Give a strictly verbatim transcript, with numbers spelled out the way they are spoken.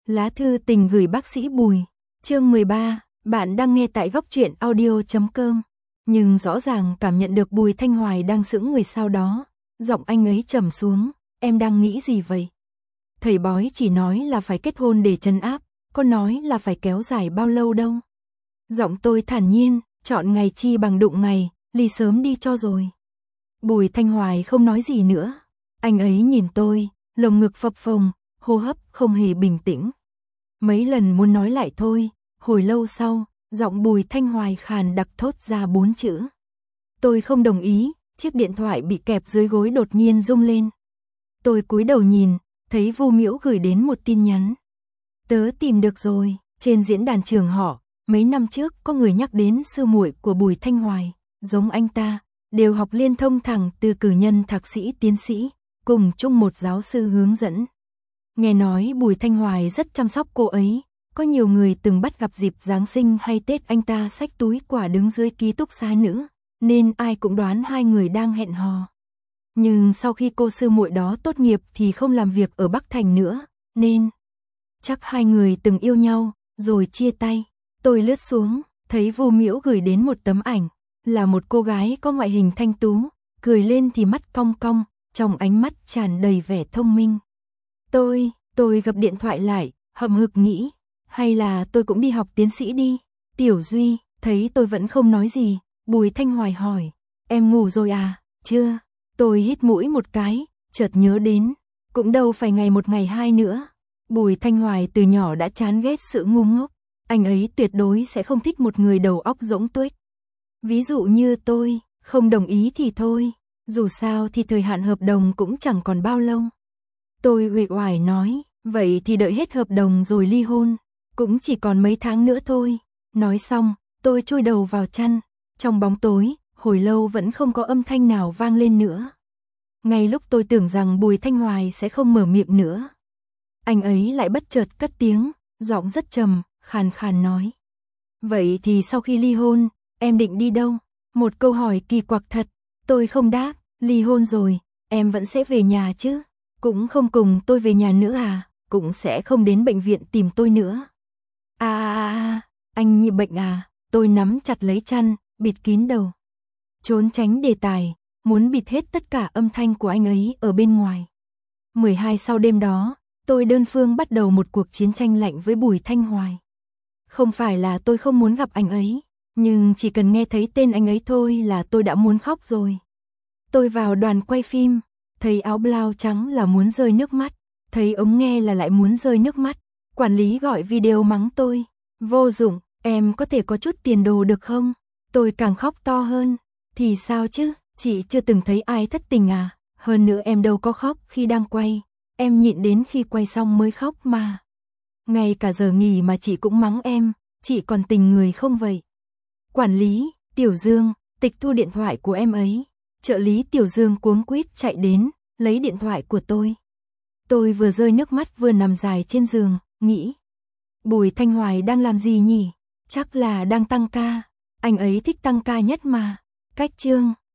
Lá thư tình gửi bác sĩ Bùi. Chương mười ba, bạn đang nghe tại góc truyện audio chấm com. Nhưng rõ ràng cảm nhận được Bùi Thanh Hoài đang sững người sau đó. Giọng anh ấy trầm xuống, em đang nghĩ gì vậy? Thầy bói chỉ nói là phải kết hôn để trấn áp, có nói là phải kéo dài bao lâu đâu. Giọng tôi thản nhiên, chọn ngày chi bằng đụng ngày, ly sớm đi cho rồi. Bùi Thanh Hoài không nói gì nữa. Anh ấy nhìn tôi, lồng ngực phập phồng, hô hấp không hề bình tĩnh. Mấy lần muốn nói lại thôi, hồi lâu sau, giọng Bùi Thanh Hoài khàn đặc thốt ra bốn chữ. Tôi không đồng ý, chiếc điện thoại bị kẹp dưới gối đột nhiên rung lên. Tôi cúi đầu nhìn, thấy Vu Miễu gửi đến một tin nhắn. Tớ tìm được rồi, trên diễn đàn trường họ, mấy năm trước có người nhắc đến sư muội của Bùi Thanh Hoài, giống anh ta, đều học liên thông thẳng từ cử nhân thạc sĩ tiến sĩ, cùng chung một giáo sư hướng dẫn. Nghe nói Bùi Thanh Hoài rất chăm sóc cô ấy, có nhiều người từng bắt gặp dịp Giáng sinh hay Tết anh ta xách túi quả đứng dưới ký túc xá nữ, nên ai cũng đoán hai người đang hẹn hò. Nhưng sau khi cô sư muội đó tốt nghiệp thì không làm việc ở Bắc Thành nữa, nên chắc hai người từng yêu nhau, rồi chia tay. Tôi lướt xuống, thấy Vu Miễu gửi đến một tấm ảnh, là một cô gái có ngoại hình thanh tú, cười lên thì mắt cong cong, trong ánh mắt tràn đầy vẻ thông minh. Tôi, tôi gập điện thoại lại, hậm hực nghĩ, hay là tôi cũng đi học tiến sĩ đi. Tiểu Duy, thấy tôi vẫn không nói gì, Bùi Thanh Hoài hỏi, em ngủ rồi à? Chưa. Tôi hít mũi một cái, chợt nhớ đến, cũng đâu phải ngày một ngày hai nữa. Bùi Thanh Hoài từ nhỏ đã chán ghét sự ngu ngốc, anh ấy tuyệt đối sẽ không thích một người đầu óc rỗng tuếch. Ví dụ như tôi, không đồng ý thì thôi, dù sao thì thời hạn hợp đồng cũng chẳng còn bao lâu. Tôi uể oải nói, vậy thì đợi hết hợp đồng rồi ly hôn, cũng chỉ còn mấy tháng nữa thôi. Nói xong, tôi chui đầu vào chăn, trong bóng tối, hồi lâu vẫn không có âm thanh nào vang lên nữa. Ngay lúc tôi tưởng rằng Bùi Thanh Hoài sẽ không mở miệng nữa, anh ấy lại bất chợt cất tiếng, giọng rất trầm, khàn khàn nói. Vậy thì sau khi ly hôn, em định đi đâu? Một câu hỏi kỳ quặc thật, tôi không đáp, ly hôn rồi, em vẫn sẽ về nhà chứ? Cũng không cùng tôi về nhà nữa à? Cũng sẽ không đến bệnh viện tìm tôi nữa. À à à, anh bị bệnh à? Tôi nắm chặt lấy chăn, bịt kín đầu. Trốn tránh đề tài, muốn bịt hết tất cả âm thanh của anh ấy ở bên ngoài. mười hai sau đêm đó, tôi đơn phương bắt đầu một cuộc chiến tranh lạnh với Bùi Thanh Hoài. Không phải là tôi không muốn gặp anh ấy, nhưng chỉ cần nghe thấy tên anh ấy thôi là tôi đã muốn khóc rồi. Tôi vào đoàn quay phim, thấy áo blau trắng là muốn rơi nước mắt, thấy ống nghe là lại muốn rơi nước mắt. Quản lý gọi video mắng tôi, vô dụng, em có thể có chút tiền đồ được không? Tôi càng khóc to hơn, thì sao chứ, chị chưa từng thấy ai thất tình à? Hơn nữa em đâu có khóc khi đang quay, em nhịn đến khi quay xong mới khóc mà. Ngay cả giờ nghỉ mà chị cũng mắng em, chị còn tình người không vậy? Quản lý, Tiểu Dương, tịch thu điện thoại của em ấy. Trợ lý Tiểu Dương cuống quýt chạy đến, lấy điện thoại của tôi. Tôi vừa rơi nước mắt vừa nằm dài trên giường, nghĩ. Bùi Thanh Hoài đang làm gì nhỉ? Chắc là đang tăng ca. Anh ấy thích tăng ca nhất mà. Cách chương.